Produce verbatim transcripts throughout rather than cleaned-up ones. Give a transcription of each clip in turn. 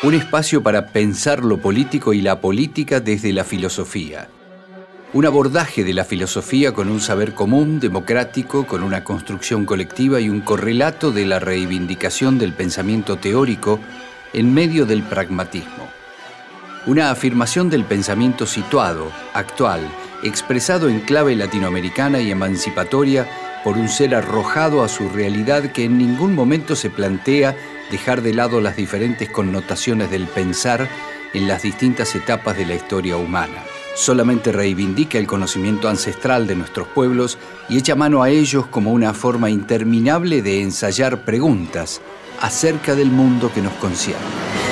Un espacio para pensar lo político y la política desde la filosofía. Un abordaje de la filosofía con un saber común, democrático, con una construcción colectiva y un correlato de la reivindicación del pensamiento teórico en medio del pragmatismo. Una afirmación del pensamiento situado, actual, expresado en clave latinoamericana y emancipatoria por un ser arrojado a su realidad que en ningún momento se plantea dejar de lado las diferentes connotaciones del pensar en las distintas etapas de la historia humana. Solamente reivindica el conocimiento ancestral de nuestros pueblos y echa mano a ellos como una forma interminable de ensayar preguntas acerca del mundo que nos concierne.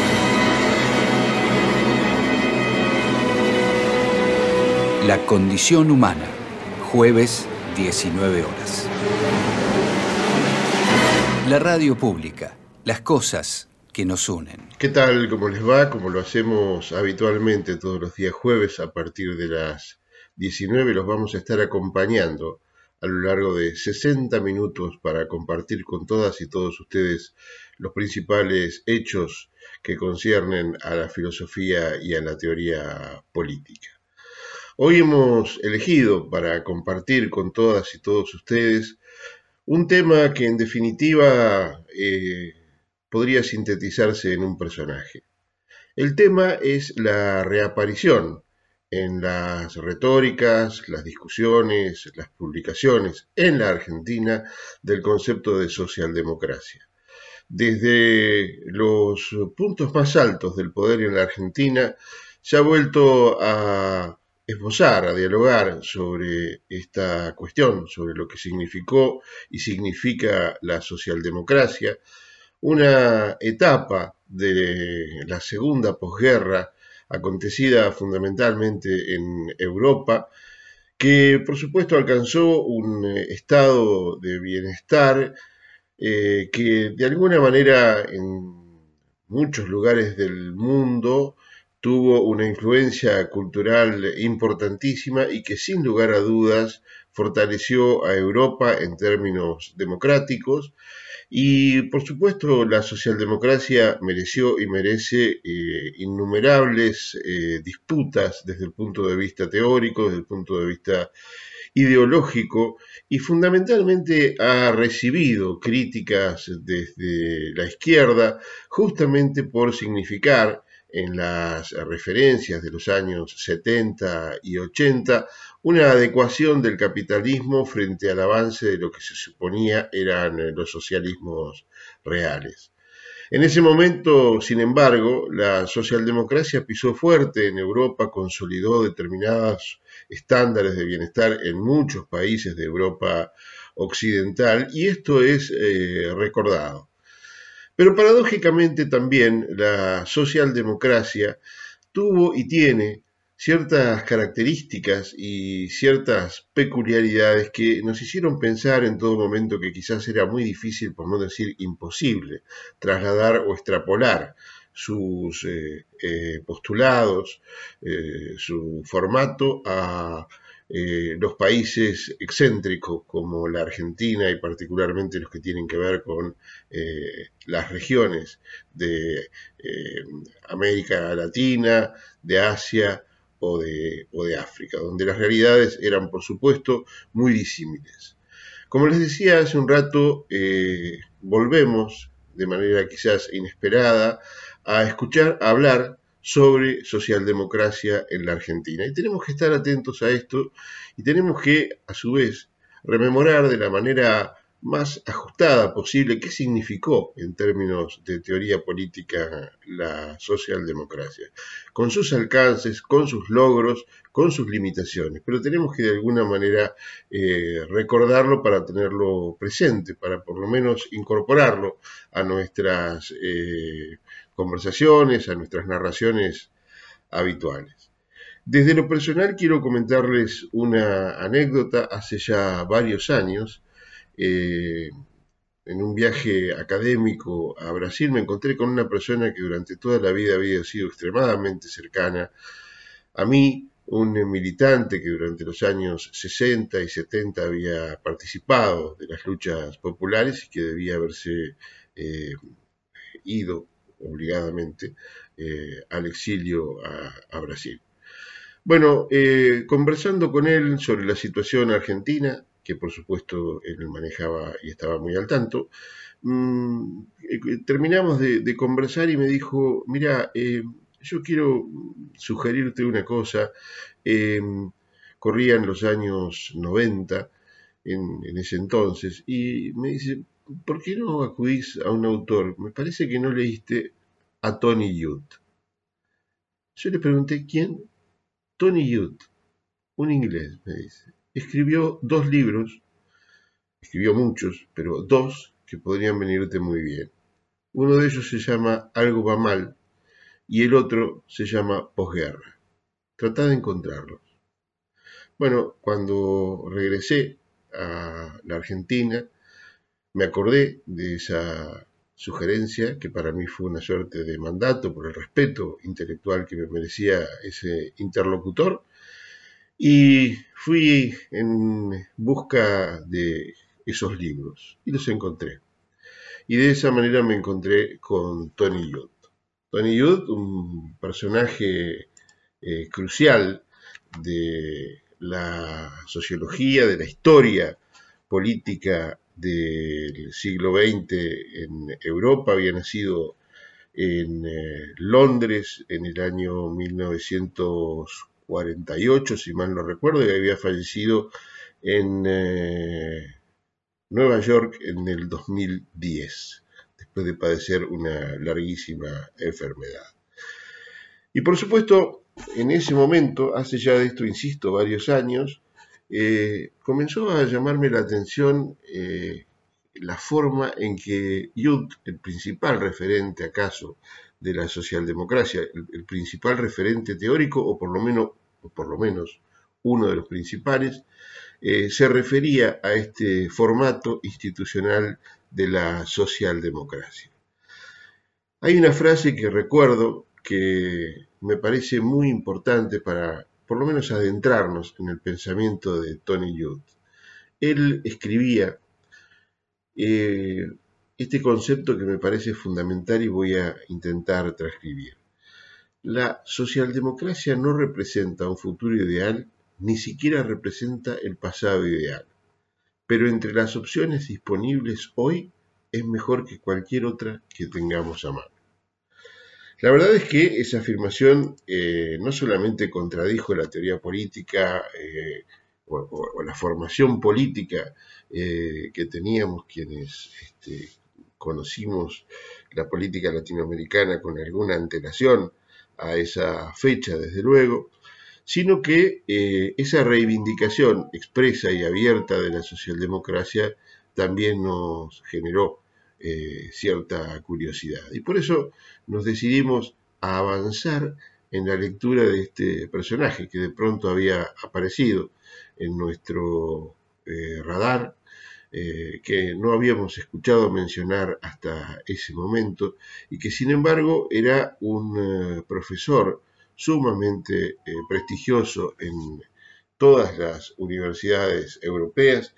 La condición humana, jueves, diecinueve horas. La radio pública, las cosas que nos unen. ¿Qué tal? ¿Cómo les va? Como lo hacemos habitualmente todos los días jueves a partir de las diecinueve, los vamos a estar acompañando a lo largo de sesenta minutos para compartir con todas y todos ustedes los principales hechos que conciernen a la filosofía y a la teoría política. Hoy hemos elegido para compartir con todas y todos ustedes un tema que en definitiva eh, podría sintetizarse en un personaje. El tema es la reaparición en las retóricas, las discusiones, las publicaciones en la Argentina del concepto de socialdemocracia. Desde los puntos más altos del poder en la Argentina se ha vuelto a esbozar, a dialogar sobre esta cuestión, sobre lo que significó y significa la socialdemocracia, una etapa de la segunda posguerra acontecida fundamentalmente en Europa, que por supuesto alcanzó un estado de bienestar eh, que de alguna manera en muchos lugares del mundo tuvo una influencia cultural importantísima y que sin lugar a dudas fortaleció a Europa en términos democráticos. Y por supuesto la socialdemocracia mereció y merece eh, innumerables eh, disputas desde el punto de vista teórico, desde el punto de vista ideológico, y fundamentalmente ha recibido críticas desde la izquierda justamente por significar en las referencias de los años setenta y ochenta una adecuación del capitalismo frente al avance de lo que se suponía eran los socialismos reales. En ese momento, sin embargo, la socialdemocracia pisó fuerte en Europa, consolidó determinados estándares de bienestar en muchos países de Europa occidental, y esto es eh, recordado. Pero paradójicamente también la socialdemocracia tuvo y tiene ciertas características y ciertas peculiaridades que nos hicieron pensar en todo momento que quizás era muy difícil, por no decir imposible, trasladar o extrapolar sus eh, eh, postulados, eh, su formato a eh, los países excéntricos como la Argentina y particularmente los que tienen que ver con eh, las regiones de eh, América Latina, de Asia, O de, o de África, donde las realidades eran, por supuesto, muy disímiles. Como les decía hace un rato, eh, volvemos, de manera quizás inesperada, a escuchar a hablar sobre socialdemocracia en la Argentina. Y tenemos que estar atentos a esto y tenemos que, a su vez, rememorar de la manera más ajustada posible qué significó en términos de teoría política la socialdemocracia, con sus alcances, con sus logros, con sus limitaciones, pero tenemos que de alguna manera eh, recordarlo para tenerlo presente, para por lo menos incorporarlo a nuestras eh, conversaciones, a nuestras narraciones habituales. Desde lo personal quiero comentarles una anécdota. Hace ya varios años, Eh, en un viaje académico a Brasil me encontré con una persona que durante toda la vida había sido extremadamente cercana a mí, un militante que durante los años sesenta y setenta había participado de las luchas populares y que debía haberse eh, ido obligadamente eh, al exilio a, a Brasil. Bueno, eh, conversando con él sobre la situación argentina, que por supuesto él manejaba y estaba muy al tanto, mmm, eh, terminamos de, de, conversar y me dijo, mira, eh, yo quiero sugerirte una cosa, eh, corrían los años noventa en, en ese entonces, y me dice, ¿por qué no acudís a un autor? Me parece que no leíste a Tony Judt. Yo le pregunté, ¿quién? Tony Judt, un inglés, me dice. Escribió dos libros, escribió muchos, pero dos que podrían venirte muy bien. Uno de ellos se llama Algo va mal y el otro se llama Posguerra. Tratá de encontrarlos. Bueno, cuando regresé a la Argentina, me acordé de esa sugerencia, que para mí fue una suerte de mandato por el respeto intelectual que me merecía ese interlocutor, y fui en busca de esos libros y los encontré. Y de esa manera me encontré con Tony Judt. Tony Judt, un personaje eh, crucial de la sociología, de la historia política del siglo veinte en Europa, había nacido en eh, Londres en el año mil novecientos cuarenta y ocho, si mal no recuerdo, y había fallecido en eh, Nueva York en el dos mil diez, después de padecer una larguísima enfermedad. Y por supuesto, en ese momento, hace ya de esto, insisto, varios años, eh, comenzó a llamarme la atención eh, la forma en que Judt, el principal referente acaso de la socialdemocracia, el, el principal referente teórico, o por lo menos, o por lo menos uno de los principales, eh, se refería a este formato institucional de la socialdemocracia. Hay una frase que recuerdo que me parece muy importante para, por lo menos, adentrarnos en el pensamiento de Tony Judt. Él escribía eh, este concepto que me parece fundamental y voy a intentar transcribir. La socialdemocracia no representa un futuro ideal, ni siquiera representa el pasado ideal, pero entre las opciones disponibles hoy es mejor que cualquier otra que tengamos a mano. La verdad es que esa afirmación eh, no solamente contradijo la teoría política eh, o, o, o la formación política eh, que teníamos quienes este, conocimos la política latinoamericana con alguna antelación a esa fecha, desde luego, sino que eh, esa reivindicación expresa y abierta de la socialdemocracia también nos generó eh, cierta curiosidad. Y por eso nos decidimos a avanzar en la lectura de este personaje que de pronto había aparecido en nuestro eh, radar, eh, que no habíamos escuchado mencionar hasta ese momento y que sin embargo era un eh, profesor sumamente eh, prestigioso en todas las universidades europeas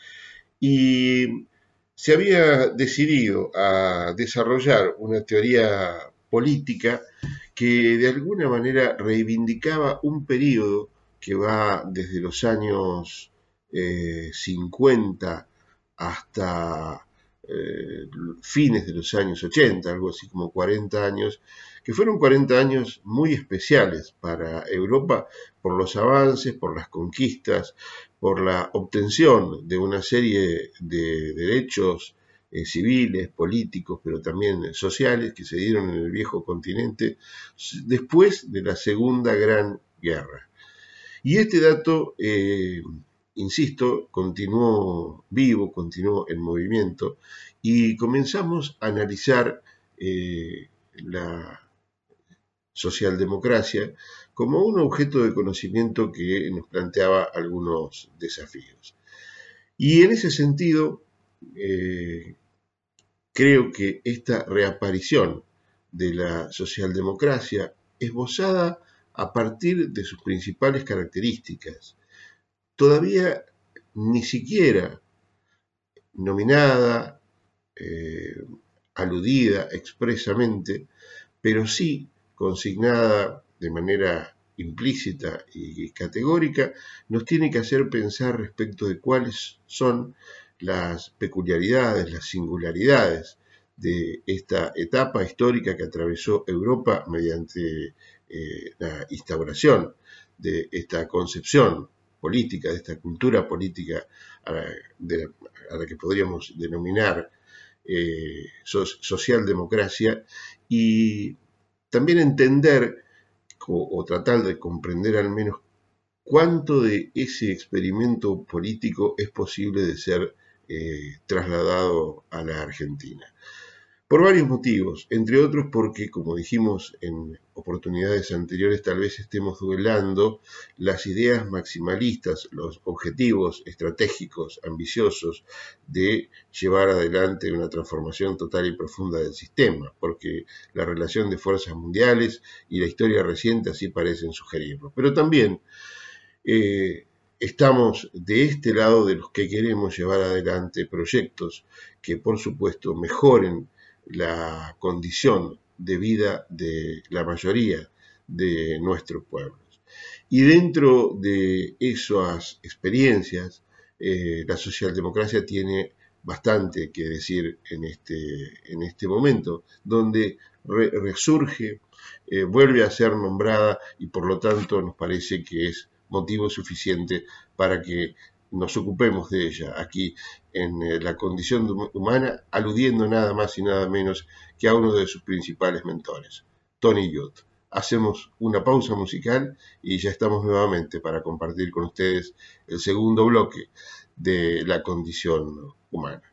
y se había decidido a desarrollar una teoría política que de alguna manera reivindicaba un periodo que va desde los años eh, cincuenta hasta eh, fines de los años ochenta, algo así como cuarenta años, que fueron cuarenta años muy especiales para Europa por los avances, por las conquistas, por la obtención de una serie de derechos eh, civiles, políticos, pero también sociales que se dieron en el viejo continente después de la Segunda Gran Guerra. Y este dato, eh, insisto, continuó vivo, continuó en movimiento y comenzamos a analizar eh, la socialdemocracia como un objeto de conocimiento que nos planteaba algunos desafíos. Y en ese sentido, eh, creo que esta reaparición de la socialdemocracia, esbozada a partir de sus principales características, todavía ni siquiera nominada, eh, aludida expresamente, pero sí consignada de manera implícita y categórica, nos tiene que hacer pensar respecto de cuáles son las peculiaridades, las singularidades de esta etapa histórica que atravesó Europa mediante eh, la instauración de esta concepción política, de esta cultura política a la, de, a la que podríamos denominar eh, so, socialdemocracia, y también entender o, o tratar de comprender al menos cuánto de ese experimento político es posible de ser eh, trasladado a la Argentina. Por varios motivos, entre otros porque, como dijimos en oportunidades anteriores, tal vez estemos duelando las ideas maximalistas, los objetivos estratégicos, ambiciosos de llevar adelante una transformación total y profunda del sistema, porque la relación de fuerzas mundiales y la historia reciente así parecen sugerirlo. Pero también eh, estamos de este lado de los que queremos llevar adelante proyectos que, por supuesto, mejoren la condición de vida de la mayoría de nuestros pueblos. Y dentro de esas experiencias, eh, la socialdemocracia tiene bastante que decir en este, en este momento, donde re, resurge, eh, vuelve a ser nombrada y por lo tanto nos parece que es motivo suficiente para que nos ocupemos de ella aquí en eh, la condición humana, aludiendo nada más y nada menos que a uno de sus principales mentores, Tony Judt. Hacemos una pausa musical y ya estamos nuevamente para compartir con ustedes el segundo bloque de la condición humana.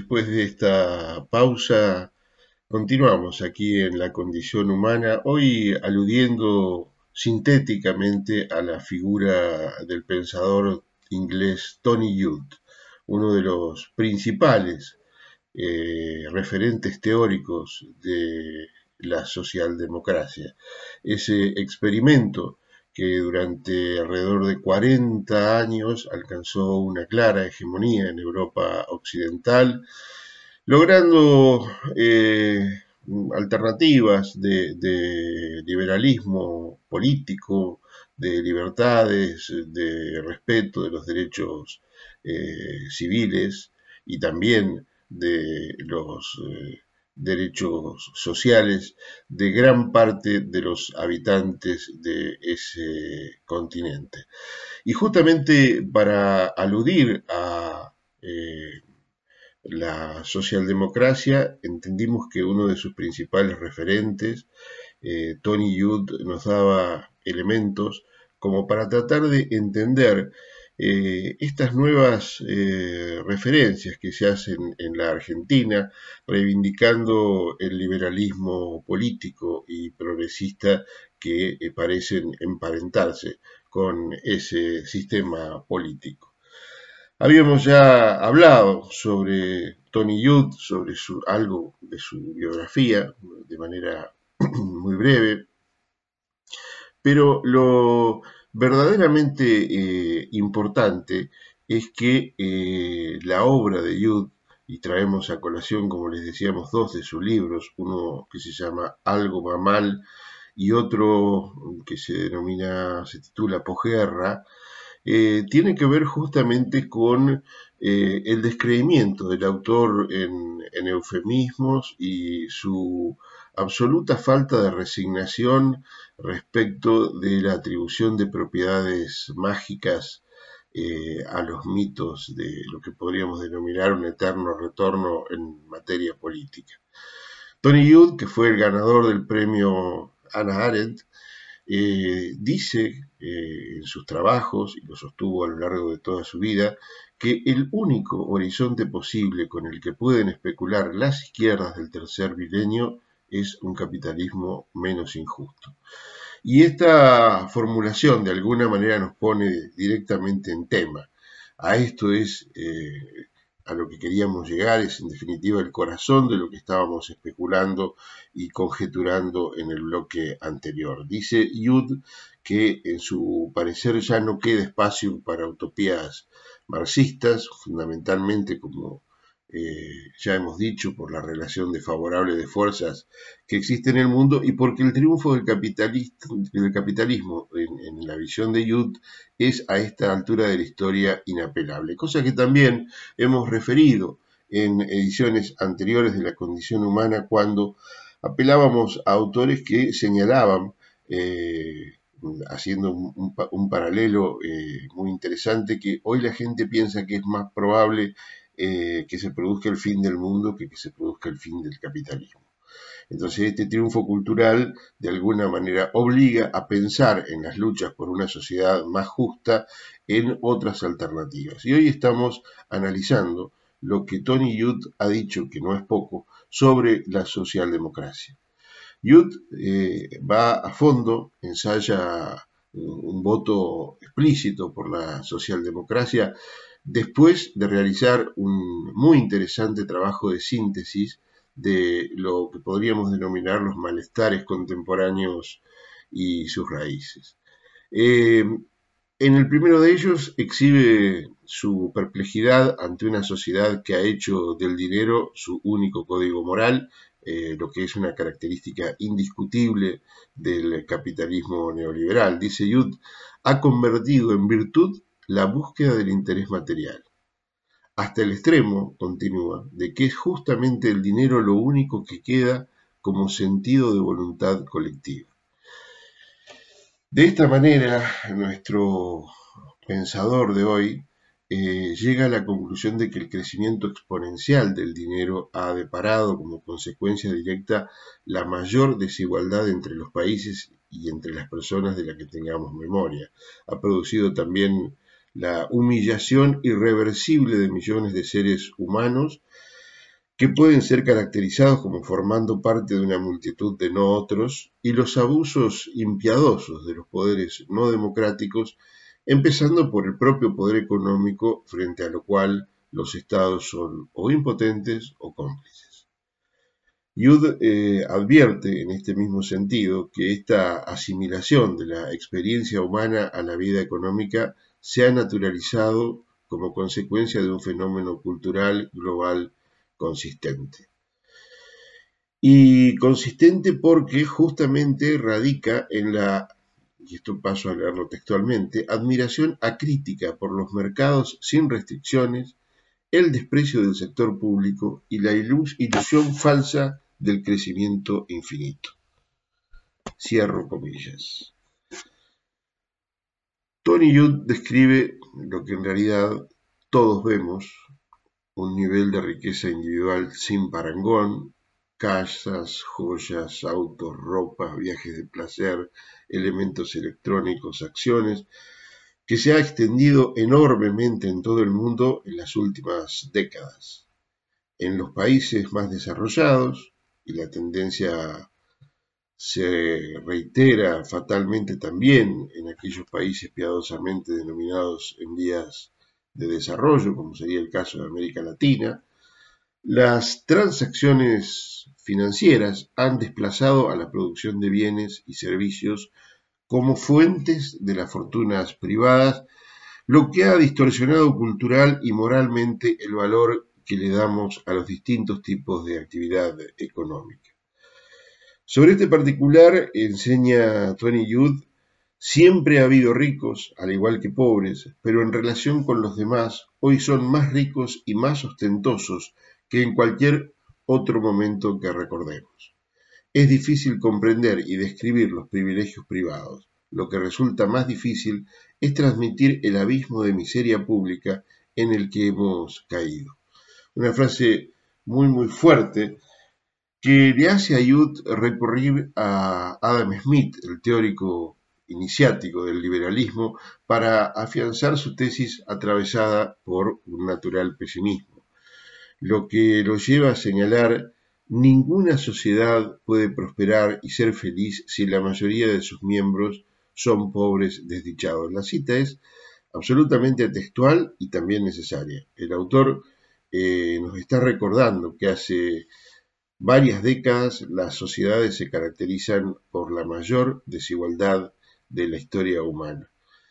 después de esta pausa, continuamos aquí en La Condición Humana, hoy aludiendo sintéticamente a la figura del pensador inglés Tony Judd, uno de los principales eh, referentes teóricos de la socialdemocracia. Ese experimento que durante alrededor de cuarenta años alcanzó una clara hegemonía en Europa occidental, logrando eh, alternativas de, de liberalismo político, de libertades, de respeto de los derechos eh, civiles y también de los eh, derechos sociales de gran parte de los habitantes de ese continente. Y justamente para aludir a eh, la socialdemocracia, entendimos que uno de sus principales referentes, eh, Tony Judd, nos daba elementos como para tratar de entender eh, estas nuevas eh, referencias que se hacen en la Argentina, reivindicando el liberalismo político y progresista que eh, parecen emparentarse con ese sistema político. Habíamos ya hablado sobre Tony Judd, sobre su, algo de su biografía, de manera muy breve, pero lo verdaderamente eh, importante es que eh, la obra de Judd, y traemos a colación, como les decíamos, dos de sus libros, uno que se llama Algo va mal y otro que se denomina, se titula Posguerra, eh, tiene que ver justamente con eh, el descreimiento del autor en, en eufemismos y su absoluta falta de resignación respecto de la atribución de propiedades mágicas eh, a los mitos de lo que podríamos denominar un eterno retorno en materia política. Tony Judd, que fue el ganador del premio Hannah Arendt, eh, dice eh, en sus trabajos, y lo sostuvo a lo largo de toda su vida, que el único horizonte posible con el que pueden especular las izquierdas del tercer milenio es un capitalismo menos injusto. Y esta formulación de alguna manera nos pone directamente en tema. A esto es eh, a lo que queríamos llegar, es en definitiva el corazón de lo que estábamos especulando y conjeturando en el bloque anterior. Dice Judd que en su parecer ya no queda espacio para utopías marxistas, fundamentalmente como eh, ya hemos dicho, por la relación desfavorable de fuerzas que existe en el mundo y porque el triunfo del, del capitalismo en, en la visión de Judd es a esta altura de la historia inapelable, cosa que también hemos referido en ediciones anteriores de La Condición Humana cuando apelábamos a autores que señalaban, eh, haciendo un, un, un paralelo eh, muy interesante, que hoy la gente piensa que es más probable eh, que se produzca el fin del mundo que que se produzca el fin del capitalismo. Entonces este triunfo cultural de alguna manera obliga a pensar en las luchas por una sociedad más justa en otras alternativas. Y hoy estamos analizando lo que Tony Judd ha dicho, que no es poco, sobre la socialdemocracia. Judd eh, va a fondo, ensaya un, un voto explícito por la socialdemocracia, después de realizar un muy interesante trabajo de síntesis de lo que podríamos denominar los malestares contemporáneos y sus raíces. Eh, en el primero de ellos exhibe su perplejidad ante una sociedad que ha hecho del dinero su único código moral, eh, lo que es una característica indiscutible del capitalismo neoliberal. Dice Judd, ha convertido en virtud la búsqueda del interés material, hasta el extremo, continúa, de que es justamente el dinero lo único que queda como sentido de voluntad colectiva. De esta manera, nuestro pensador de hoy eh, llega a la conclusión de que el crecimiento exponencial del dinero ha deparado como consecuencia directa la mayor desigualdad entre los países y entre las personas de la que tengamos memoria. Ha producido también la humillación irreversible de millones de seres humanos que pueden ser caracterizados como formando parte de una multitud de no otros, y los abusos impiadosos de los poderes no democráticos, empezando por el propio poder económico, frente a lo cual los estados son o impotentes o cómplices. Judd eh, advierte en este mismo sentido que esta asimilación de la experiencia humana a la vida económica se ha naturalizado como consecuencia de un fenómeno cultural global consistente. Y consistente porque justamente radica en la, y esto paso a leerlo textualmente, admiración acrítica por los mercados sin restricciones, el desprecio del sector público y la ilus- ilusión falsa del crecimiento infinito. Cierro comillas. Tony Judd describe lo que en realidad todos vemos, un nivel de riqueza individual sin parangón, casas, joyas, autos, ropas, viajes de placer, elementos electrónicos, acciones, que se ha extendido enormemente en todo el mundo en las últimas décadas. En los países más desarrollados, y la tendencia se reitera fatalmente también en aquellos países piadosamente denominados en vías de desarrollo, como sería el caso de América Latina, las transacciones financieras han desplazado a la producción de bienes y servicios como fuentes de las fortunas privadas, lo que ha distorsionado cultural y moralmente el valor que le damos a los distintos tipos de actividad económica. Sobre este particular, enseña Tony Judd, siempre ha habido ricos, al igual que pobres, pero en relación con los demás, hoy son más ricos y más ostentosos que en cualquier otro momento que recordemos. Es difícil comprender y describir los privilegios privados. Lo que resulta más difícil es transmitir el abismo de miseria pública en el que hemos caído. Una frase muy muy fuerte que le hace a Judd recurrir a Adam Smith, el teórico iniciático del liberalismo, para afianzar su tesis atravesada por un natural pesimismo, lo que lo lleva a señalar: ninguna sociedad puede prosperar y ser feliz si la mayoría de sus miembros son pobres desdichados. La cita es absolutamente textual y también necesaria. El autor eh, nos está recordando que hace varias décadas las sociedades se caracterizan por la mayor desigualdad de la historia humana.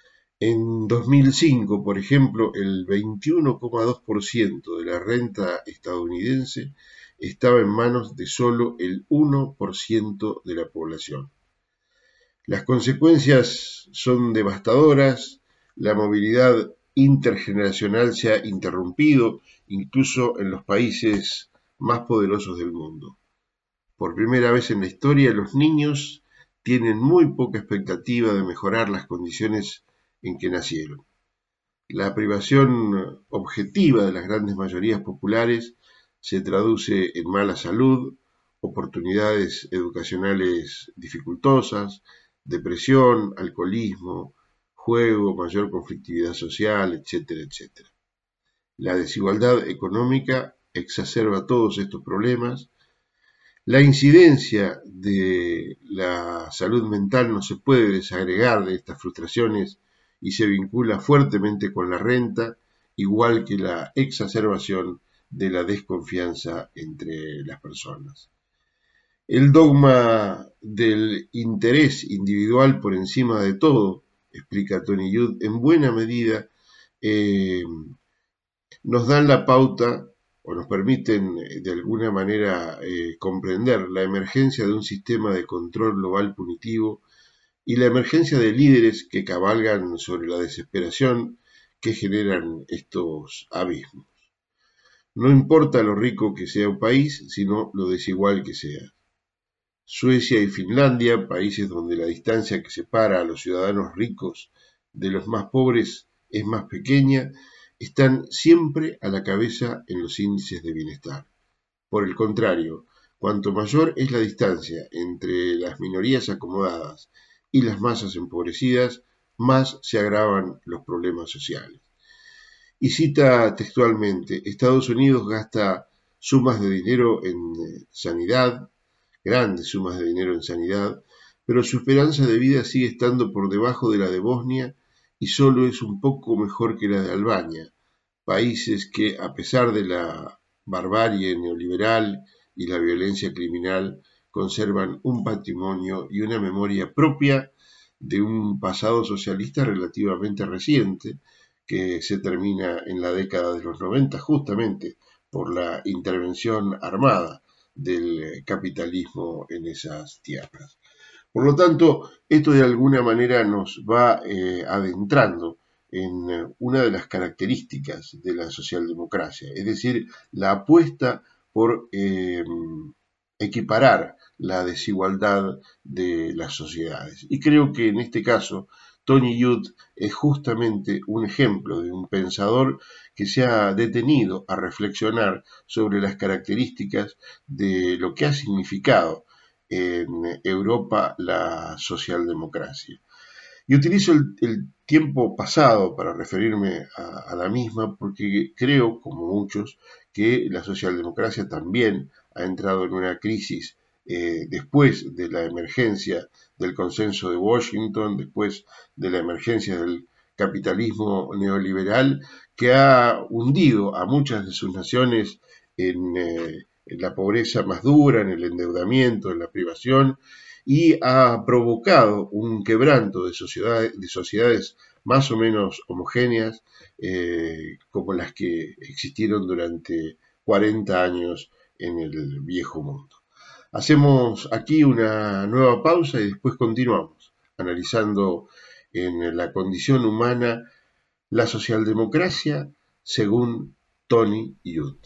En dos mil cinco, por ejemplo, el veintiuno coma dos por ciento de la renta estadounidense estaba en manos de solo el uno por ciento de la población. Las consecuencias son devastadoras, la movilidad intergeneracional se ha interrumpido, incluso en los países más poderosos del mundo. Por primera vez en la historia, los niños tienen muy poca expectativa de mejorar las condiciones en que nacieron. La privación objetiva de las grandes mayorías populares se traduce en mala salud, oportunidades educacionales dificultosas, depresión, alcoholismo, juego, mayor conflictividad social, etcétera, etcétera. La desigualdad económica exacerba todos estos problemas. La incidencia de la salud mental no se puede desagregar de estas frustraciones y se vincula fuertemente con la renta, igual que la exacerbación de la desconfianza entre las personas. El dogma del interés individual por encima de todo, explica Tony Judd, en buena medida eh, nos dan la pauta o nos permiten de alguna manera eh, comprender la emergencia de un sistema de control global punitivo y la emergencia de líderes que cabalgan sobre la desesperación que generan estos abismos. No importa lo rico que sea un país, sino lo desigual que sea. Suecia y Finlandia, países donde la distancia que separa a los ciudadanos ricos de los más pobres es más pequeña, están siempre a la cabeza en los índices de bienestar. Por el contrario, cuanto mayor es la distancia entre las minorías acomodadas y las masas empobrecidas, más se agravan los problemas sociales. Y cita textualmente: Estados Unidos gasta sumas de dinero en eh, sanidad, grandes sumas de dinero en sanidad, pero su esperanza de vida sigue estando por debajo de la de Bosnia y solo es un poco mejor que la de Albania, países que, a pesar de la barbarie neoliberal y la violencia criminal, conservan un patrimonio y una memoria propia de un pasado socialista relativamente reciente, que se termina en la década de los noventa justamente por la intervención armada del capitalismo en esas tierras. Por lo tanto, esto de alguna manera nos va eh, adentrando en una de las características de la socialdemocracia, es decir, la apuesta por eh, equiparar la desigualdad de las sociedades. Y creo que en este caso Tony Judt es justamente un ejemplo de un pensador que se ha detenido a reflexionar sobre las características de lo que ha significado en Europa la socialdemocracia. Y utilizo el, el tiempo pasado para referirme a, a la misma porque creo, como muchos, que la socialdemocracia también ha entrado en una crisis eh, después de la emergencia del consenso de Washington, después de la emergencia del capitalismo neoliberal, que ha hundido a muchas de sus naciones en, eh, en la pobreza más dura, en el endeudamiento, en la privación, y ha provocado un quebranto de sociedades, de sociedades más o menos homogéneas, eh, como las que existieron durante cuarenta años en el viejo mundo. Hacemos aquí una nueva pausa y después continuamos analizando en la condición humana la socialdemocracia según Tony Judt.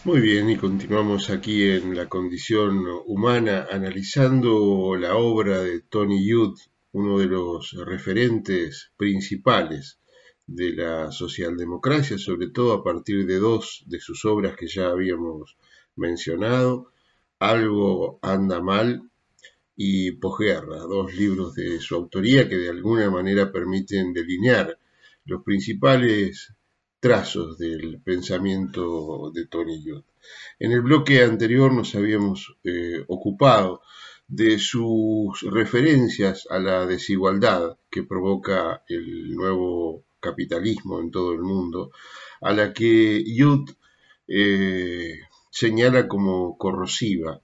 Muy bien, y continuamos aquí en La Condición Humana analizando la obra de Tony Judt, uno de los referentes principales de la socialdemocracia, sobre todo a partir de dos de sus obras que ya habíamos mencionado, Algo anda mal y Posguerra, dos libros de su autoría que de alguna manera permiten delinear los principales trazos del pensamiento de Tony Judt. En el bloque anterior nos habíamos eh, ocupado de sus referencias a la desigualdad que provoca el nuevo capitalismo en todo el mundo, a la que Judt eh, señala como corrosiva.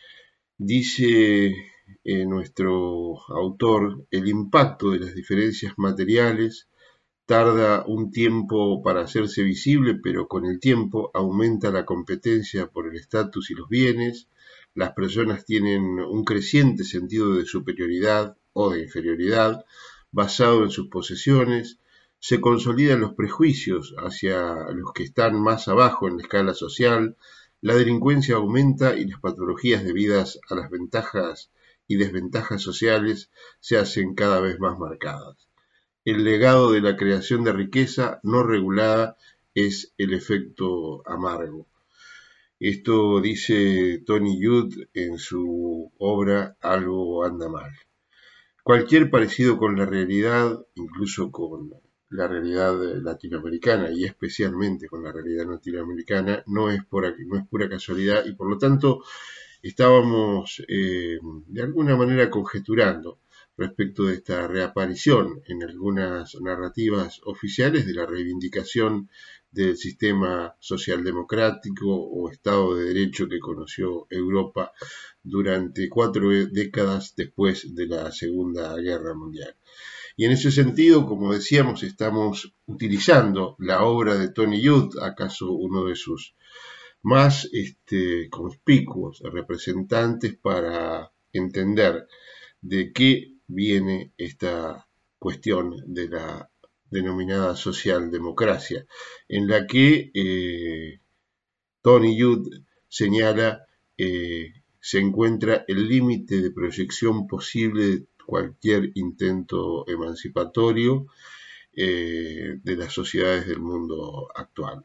Dice eh, nuestro autor, el impacto de las diferencias materiales tarda un tiempo para hacerse visible, pero con el tiempo aumenta la competencia por el estatus y los bienes, las personas tienen un creciente sentido de superioridad o de inferioridad basado en sus posesiones, se consolidan los prejuicios hacia los que están más abajo en la escala social, la delincuencia aumenta y las patologías debidas a las ventajas y desventajas sociales se hacen cada vez más marcadas. El legado de la creación de riqueza no regulada es el efecto amargo. Esto dice Tony Judt en su obra Algo anda mal. Cualquier parecido con la realidad, incluso con la realidad latinoamericana y especialmente con la realidad latinoamericana, no es, por, no es pura casualidad y por lo tanto estábamos eh, de alguna manera conjeturando respecto de esta reaparición en algunas narrativas oficiales de la reivindicación del sistema socialdemocrático o Estado de Derecho que conoció Europa durante cuatro décadas después de la Segunda Guerra Mundial. Y en ese sentido, como decíamos, estamos utilizando la obra de Tony Judt, acaso uno de sus más este, conspicuos representantes para entender de qué viene esta cuestión de la denominada socialdemocracia, en la que eh, Tony Judt señala eh, se encuentra el límite de proyección posible de cualquier intento emancipatorio eh, de las sociedades del mundo actual.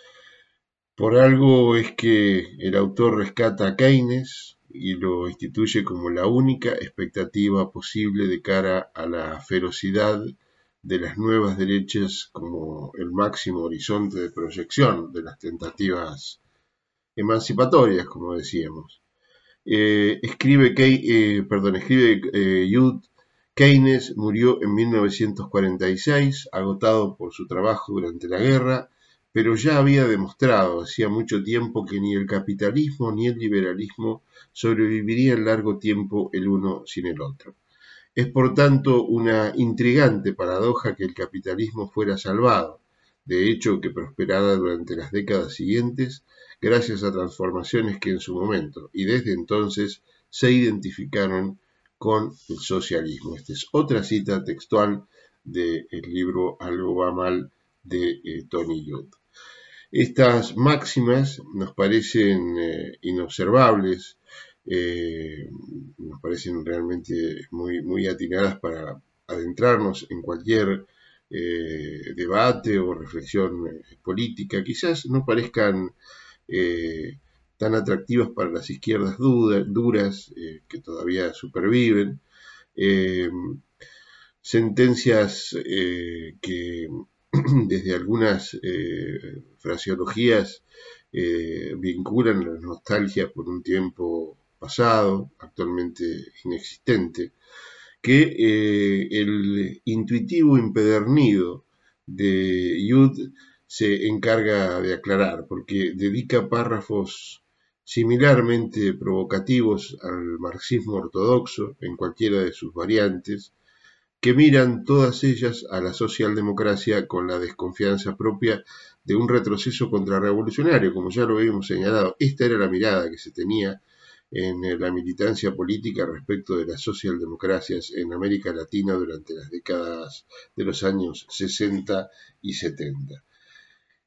Por algo es que el autor rescata a Keynes y lo instituye como la única expectativa posible de cara a la ferocidad de las nuevas derechas como el máximo horizonte de proyección de las tentativas emancipatorias, como decíamos. Eh, escribe, Key, eh, perdón, escribe eh, Judt, Keynes murió en mil novecientos cuarenta y seis, agotado por su trabajo durante la guerra, pero ya había demostrado hacía mucho tiempo que ni el capitalismo ni el liberalismo sobrevivirían largo tiempo el uno sin el otro. Es por tanto una intrigante paradoja que el capitalismo fuera salvado, de hecho que prosperara durante las décadas siguientes, gracias a transformaciones que en su momento y desde entonces se identificaron con el socialismo. Esta es otra cita textual del libro Algo va mal de eh, Tony Judt. Estas máximas nos parecen eh, inobservables, eh, nos parecen realmente muy, muy atinadas para adentrarnos en cualquier eh, debate o reflexión eh, política. Quizás no parezcan eh, tan atractivas para las izquierdas duda, duras eh, que todavía superviven. Eh, sentencias eh, que desde algunas eh, fraseologías eh, vinculan la nostalgia por un tiempo pasado, actualmente inexistente, que eh, el intuitivo empedernido de Judt se encarga de aclarar, porque dedica párrafos similarmente provocativos al marxismo ortodoxo en cualquiera de sus variantes, que miran todas ellas a la socialdemocracia con la desconfianza propia de un retroceso contrarrevolucionario, como ya lo habíamos señalado. Esta era la mirada que se tenía en la militancia política respecto de las socialdemocracias en América Latina durante las décadas de los años sesenta y setenta.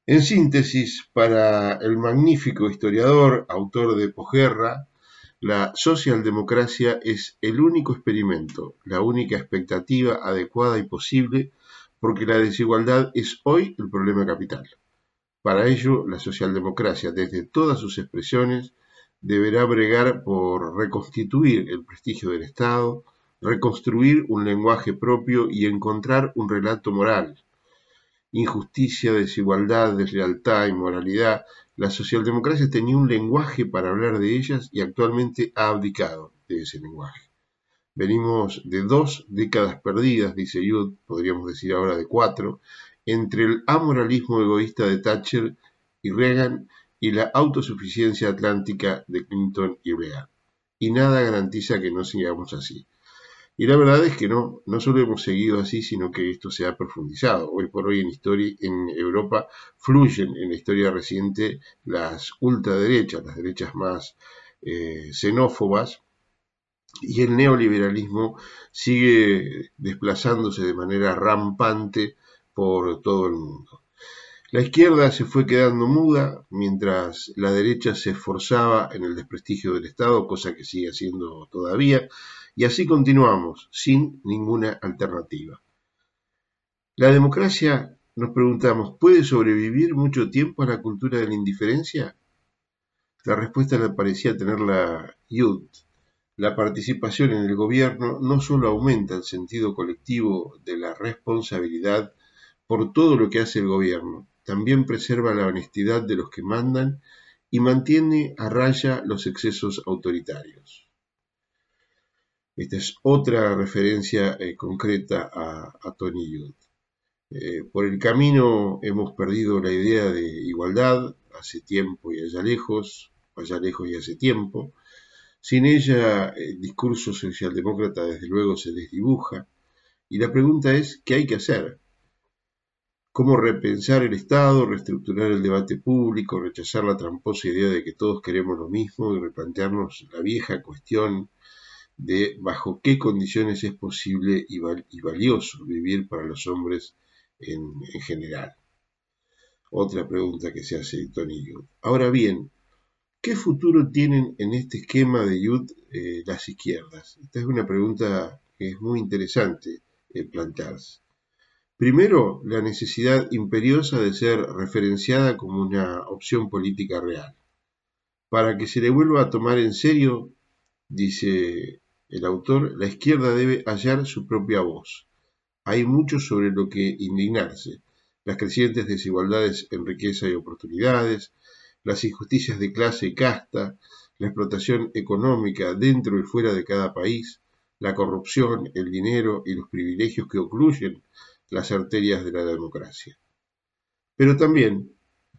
En síntesis, para el magnífico historiador, autor de posguerra, la socialdemocracia es el único experimento, la única expectativa adecuada y posible, porque la desigualdad es hoy el problema capital. Para ello, la socialdemocracia, desde todas sus expresiones, deberá bregar por reconstituir el prestigio del Estado, reconstruir un lenguaje propio y encontrar un relato moral. Injusticia, desigualdad, deslealtad, inmoralidad. La socialdemocracia tenía un lenguaje para hablar de ellas y actualmente ha abdicado de ese lenguaje. Venimos de dos décadas perdidas, dice Youth, podríamos decir ahora de cuatro, entre el amoralismo egoísta de Thatcher y Reagan y la autosuficiencia atlántica de Clinton y Blair. Y nada garantiza que no sigamos así. Y la verdad es que no, no solo hemos seguido así, sino que esto se ha profundizado. Hoy por hoy en, historia, en Europa fluyen en la historia reciente las ultraderechas, las derechas más eh, xenófobas, y el neoliberalismo sigue desplazándose de manera rampante por todo el mundo. La izquierda se fue quedando muda mientras la derecha se esforzaba en el desprestigio del Estado, cosa que sigue haciendo todavía, y así continuamos, sin ninguna alternativa. La democracia, nos preguntamos, ¿puede sobrevivir mucho tiempo a la cultura de la indiferencia? La respuesta le parecía tenerla Youth. La participación en el gobierno no solo aumenta el sentido colectivo de la responsabilidad por todo lo que hace el gobierno, también preserva la honestidad de los que mandan y mantiene a raya los excesos autoritarios. Esta es otra referencia eh, concreta a, a Tony Youth. Eh, por el camino hemos perdido la idea de igualdad, hace tiempo y allá lejos, allá lejos y hace tiempo. Sin ella, el discurso socialdemócrata desde luego se desdibuja, y la pregunta es, ¿qué hay que hacer? ¿Cómo repensar el Estado, reestructurar el debate público, rechazar la tramposa idea de que todos queremos lo mismo y replantearnos la vieja cuestión de bajo qué condiciones es posible y, val y valioso vivir para los hombres en, en general? Otra pregunta que se hace Tony Youth. Ahora bien, ¿qué futuro tienen en este esquema de Youth eh, las izquierdas? Esta es una pregunta que es muy interesante eh, plantearse. Primero, la necesidad imperiosa de ser referenciada como una opción política real. Para que se le vuelva a tomar en serio, dice el autor, la izquierda debe hallar su propia voz. Hay mucho sobre lo que indignarse. Las crecientes desigualdades en riqueza y oportunidades, las injusticias de clase y casta, la explotación económica dentro y fuera de cada país, la corrupción, el dinero y los privilegios que ocluyen las arterias de la democracia. Pero también,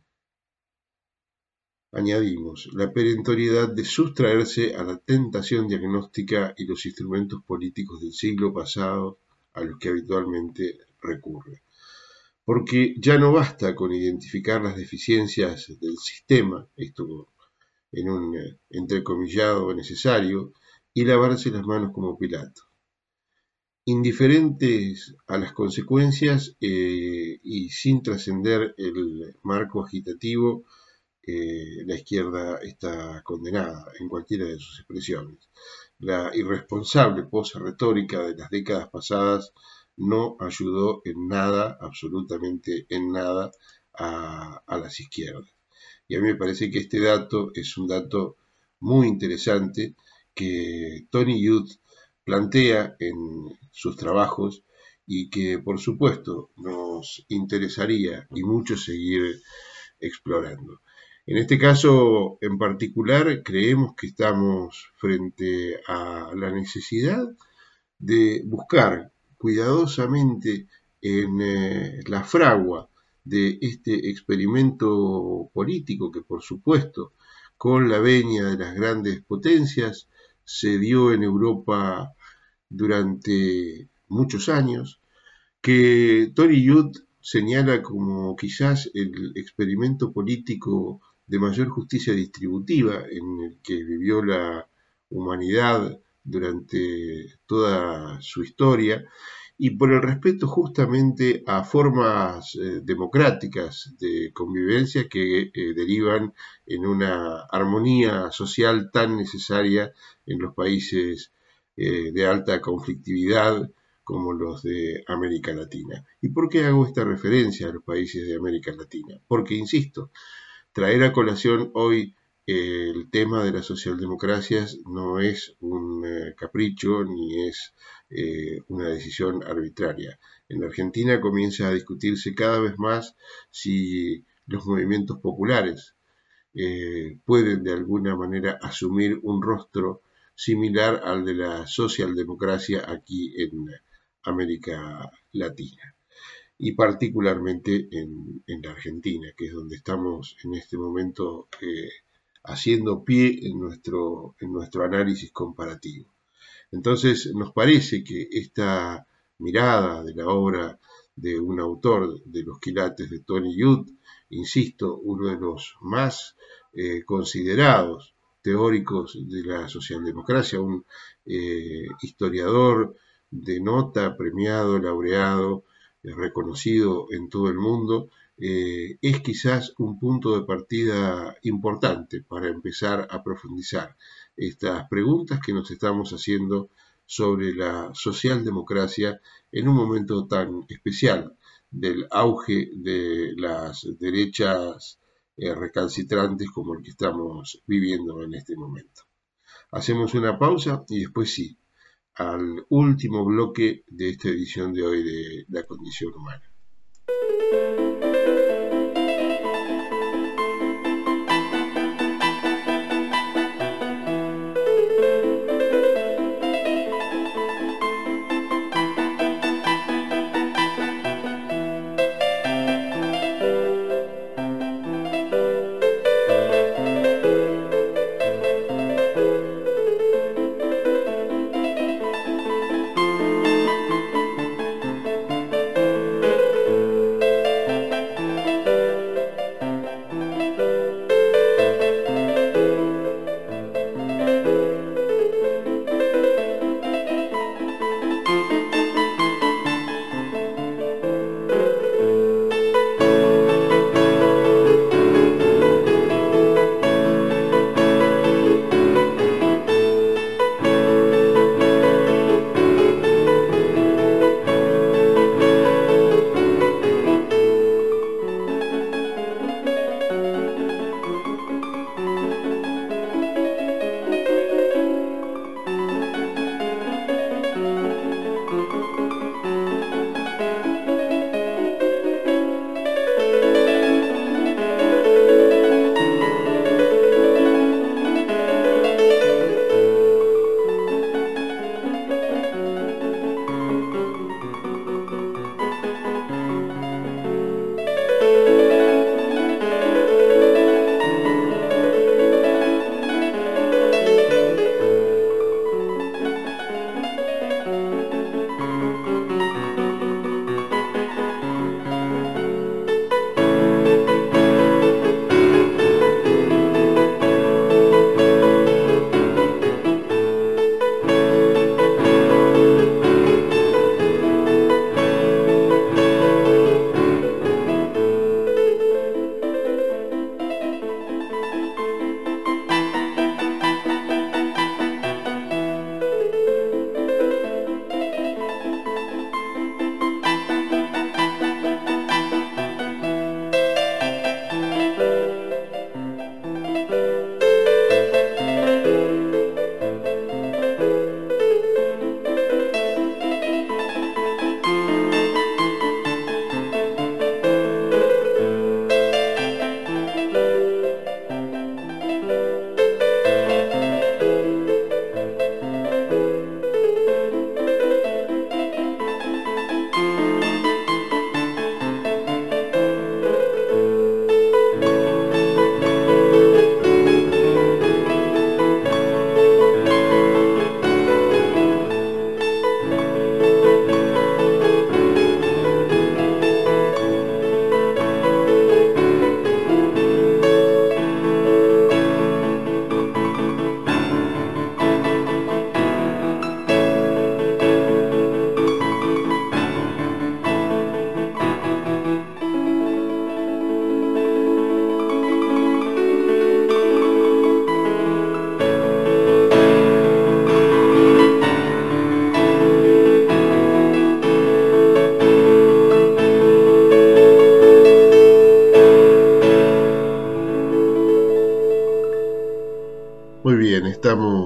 añadimos, la perentoriedad de sustraerse a la tentación diagnóstica y los instrumentos políticos del siglo pasado a los que habitualmente recurre. Porque ya no basta con identificar las deficiencias del sistema, esto en un entrecomillado necesario, y lavarse las manos como Pilato. Indiferentes a las consecuencias eh, y sin trascender el marco agitativo, eh, la izquierda está condenada en cualquiera de sus expresiones. La irresponsable pose retórica de las décadas pasadas no ayudó en nada, absolutamente en nada, a, a las izquierdas. Y a mí me parece que este dato es un dato muy interesante que Tony Youth plantea en sus trabajos y que por supuesto nos interesaría y mucho seguir explorando. En este caso en particular creemos que estamos frente a la necesidad de buscar cuidadosamente en eh, la fragua de este experimento político que por supuesto con la venia de las grandes potencias se dio en Europa durante muchos años, que Tony Youth señala como quizás el experimento político de mayor justicia distributiva en el que vivió la humanidad durante toda su historia y por el respeto justamente a formas eh, democráticas de convivencia que eh, derivan en una armonía social tan necesaria en los países eh, de alta conflictividad como los de América Latina. ¿Y por qué hago esta referencia a los países de América Latina? Porque, insisto, traer a colación hoy eh, el tema de las socialdemocracias no es un eh, capricho ni es eh, una decisión arbitraria. En la Argentina comienza a discutirse cada vez más si los movimientos populares eh, pueden de alguna manera asumir un rostro similar al de la socialdemocracia aquí en América Latina y particularmente en, en la Argentina, que es donde estamos en este momento eh, haciendo pie en nuestro, en nuestro análisis comparativo. Entonces, nos parece que esta mirada de la obra de un autor de los quilates de Tony Judt, insisto, uno de los más eh, considerados teóricos de la socialdemocracia, un eh, historiador de nota, premiado, laureado, eh, reconocido en todo el mundo, eh, es quizás un punto de partida importante para empezar a profundizar estas preguntas que nos estamos haciendo sobre la socialdemocracia en un momento tan especial del auge de las derechas eh, recalcitrantes como el que estamos viviendo en este momento. Hacemos una pausa y después sí, al último bloque de esta edición de hoy de La Condición Humana.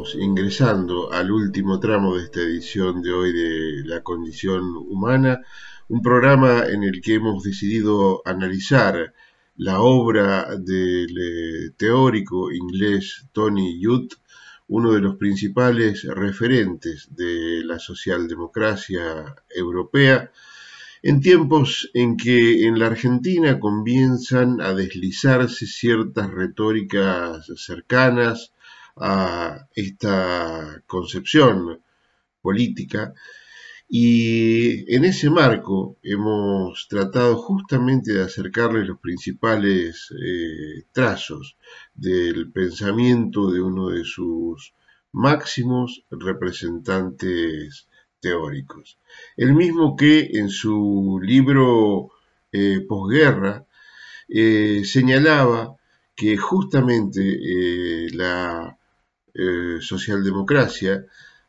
estamos ingresando al último tramo de esta edición de hoy de La Condición Humana, un programa en el que hemos decidido analizar la obra del eh, teórico inglés Tony Judt, uno de los principales referentes de la socialdemocracia europea, en tiempos en que en la Argentina comienzan a deslizarse ciertas retóricas cercanas a esta concepción política, y en ese marco hemos tratado justamente de acercarles los principales eh, trazos del pensamiento de uno de sus máximos representantes teóricos. El mismo que en su libro eh, Posguerra eh, señalaba que justamente eh, la eh, socialdemocracia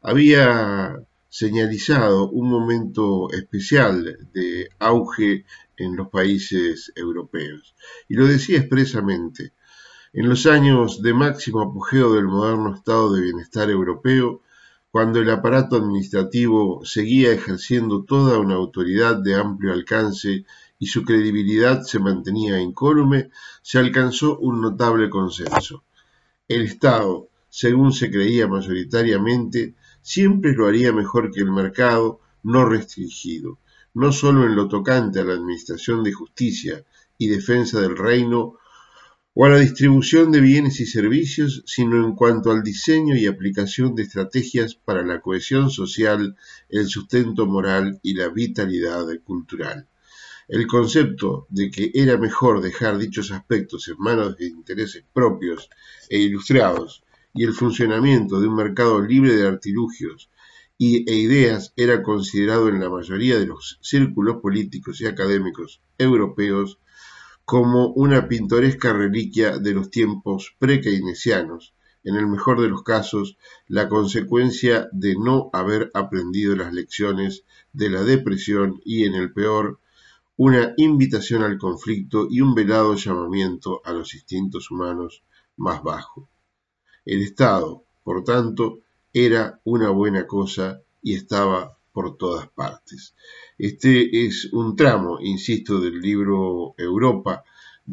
había señalizado un momento especial de auge en los países europeos. Y lo decía expresamente: en los años de máximo apogeo del moderno estado de bienestar europeo, cuando el aparato administrativo seguía ejerciendo toda una autoridad de amplio alcance y su credibilidad se mantenía incólume, se alcanzó un notable consenso. El Estado, según se creía mayoritariamente, siempre lo haría mejor que el mercado no restringido, no solo en lo tocante a la administración de justicia y defensa del reino, o a la distribución de bienes y servicios, sino en cuanto al diseño y aplicación de estrategias para la cohesión social, el sustento moral y la vitalidad cultural. El concepto de que era mejor dejar dichos aspectos en manos de intereses propios e ilustrados y el funcionamiento de un mercado libre de artilugios y, e ideas era considerado en la mayoría de los círculos políticos y académicos europeos como una pintoresca reliquia de los tiempos pre-keynesianos, en el mejor de los casos, la consecuencia de no haber aprendido las lecciones de la depresión y, en el peor, una invitación al conflicto y un velado llamamiento a los instintos humanos más bajos. El Estado, por tanto, era una buena cosa y estaba por todas partes. Este es un tramo, insisto, del libro Europa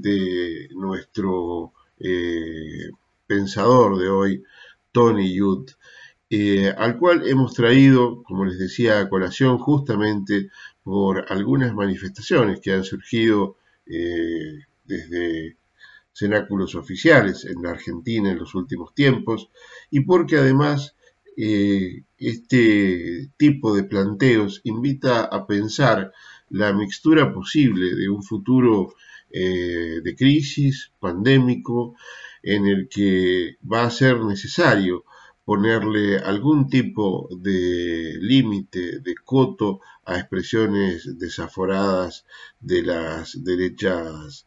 de nuestro eh, pensador de hoy, Tony Judt, eh, al cual hemos traído, como les decía, a colación justamente por algunas manifestaciones que han surgido eh, desde cenáculos oficiales en la Argentina en los últimos tiempos, y porque además eh, este tipo de planteos invita a pensar la mixtura posible de un futuro eh, de crisis pandémico en el que va a ser necesario ponerle algún tipo de límite, de coto a expresiones desaforadas de las derechas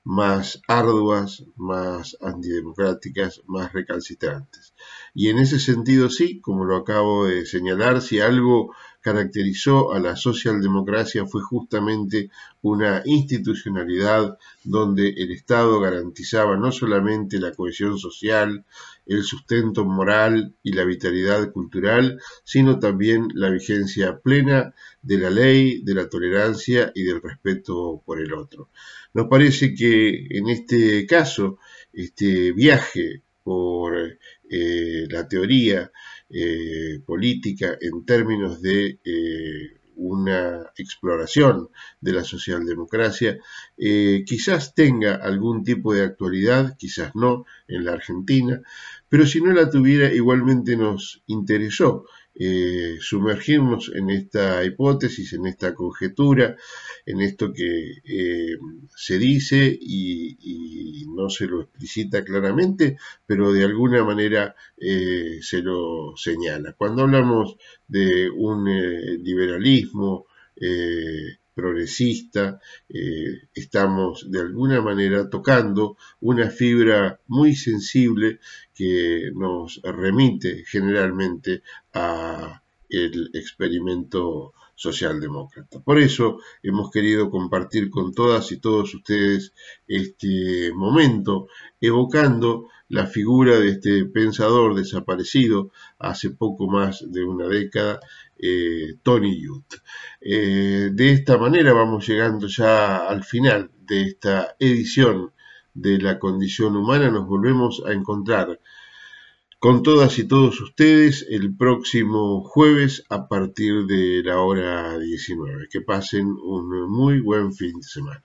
más arduas, más antidemocráticas, más recalcitrantes. Y en ese sentido sí, como lo acabo de señalar, si algo caracterizó a la socialdemocracia fue justamente una institucionalidad donde el Estado garantizaba no solamente la cohesión social, el sustento moral y la vitalidad cultural, sino también la vigencia plena de la ley, de la tolerancia y del respeto por el otro. Nos parece que en este caso, este viaje por eh, la teoría eh, política en términos de eh, una exploración de la socialdemocracia, eh, quizás tenga algún tipo de actualidad, quizás no, en la Argentina, pero si no la tuviera, igualmente nos interesó eh, sumergirnos en esta hipótesis, en esta conjetura, en esto que eh, se dice y, y no se lo explicita claramente, pero de alguna manera eh, se lo señala. Cuando hablamos de un eh, liberalismo eh, progresista, eh, estamos de alguna manera tocando una fibra muy sensible que nos remite generalmente a el experimento socialdemócrata. Por eso hemos querido compartir con todas y todos ustedes este momento, evocando la figura de este pensador desaparecido hace poco más de una década, eh, Tony Judt. Eh, de esta manera vamos llegando ya al final de esta edición de La Condición Humana. Nos volvemos a encontrar con todas y todos ustedes el próximo jueves a partir de la hora diecinueve. Que pasen un muy buen fin de semana.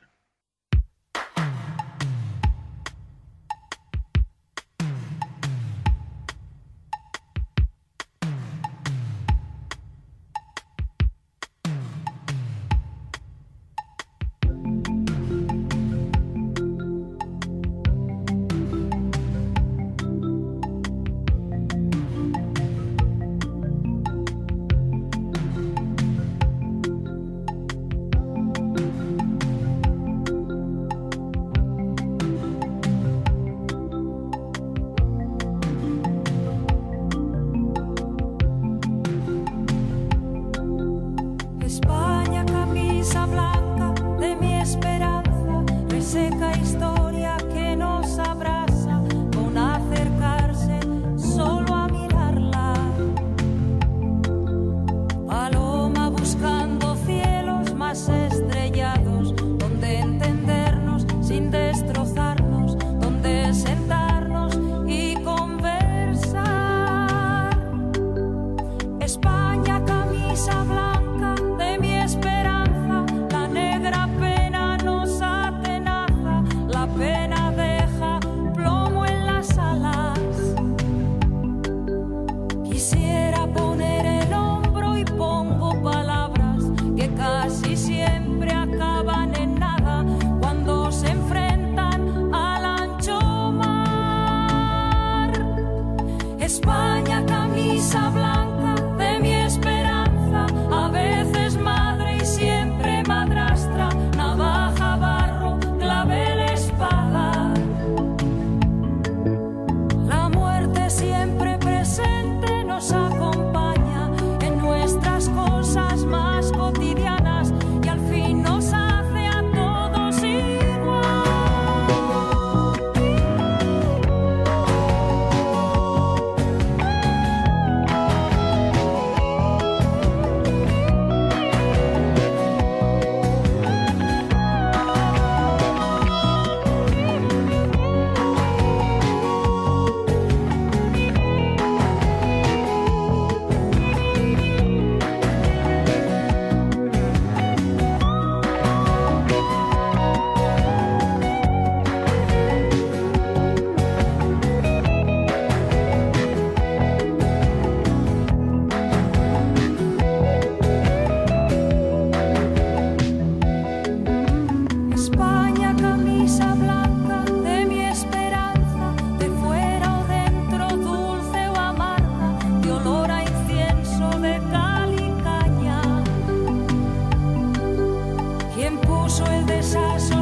Puso el desastre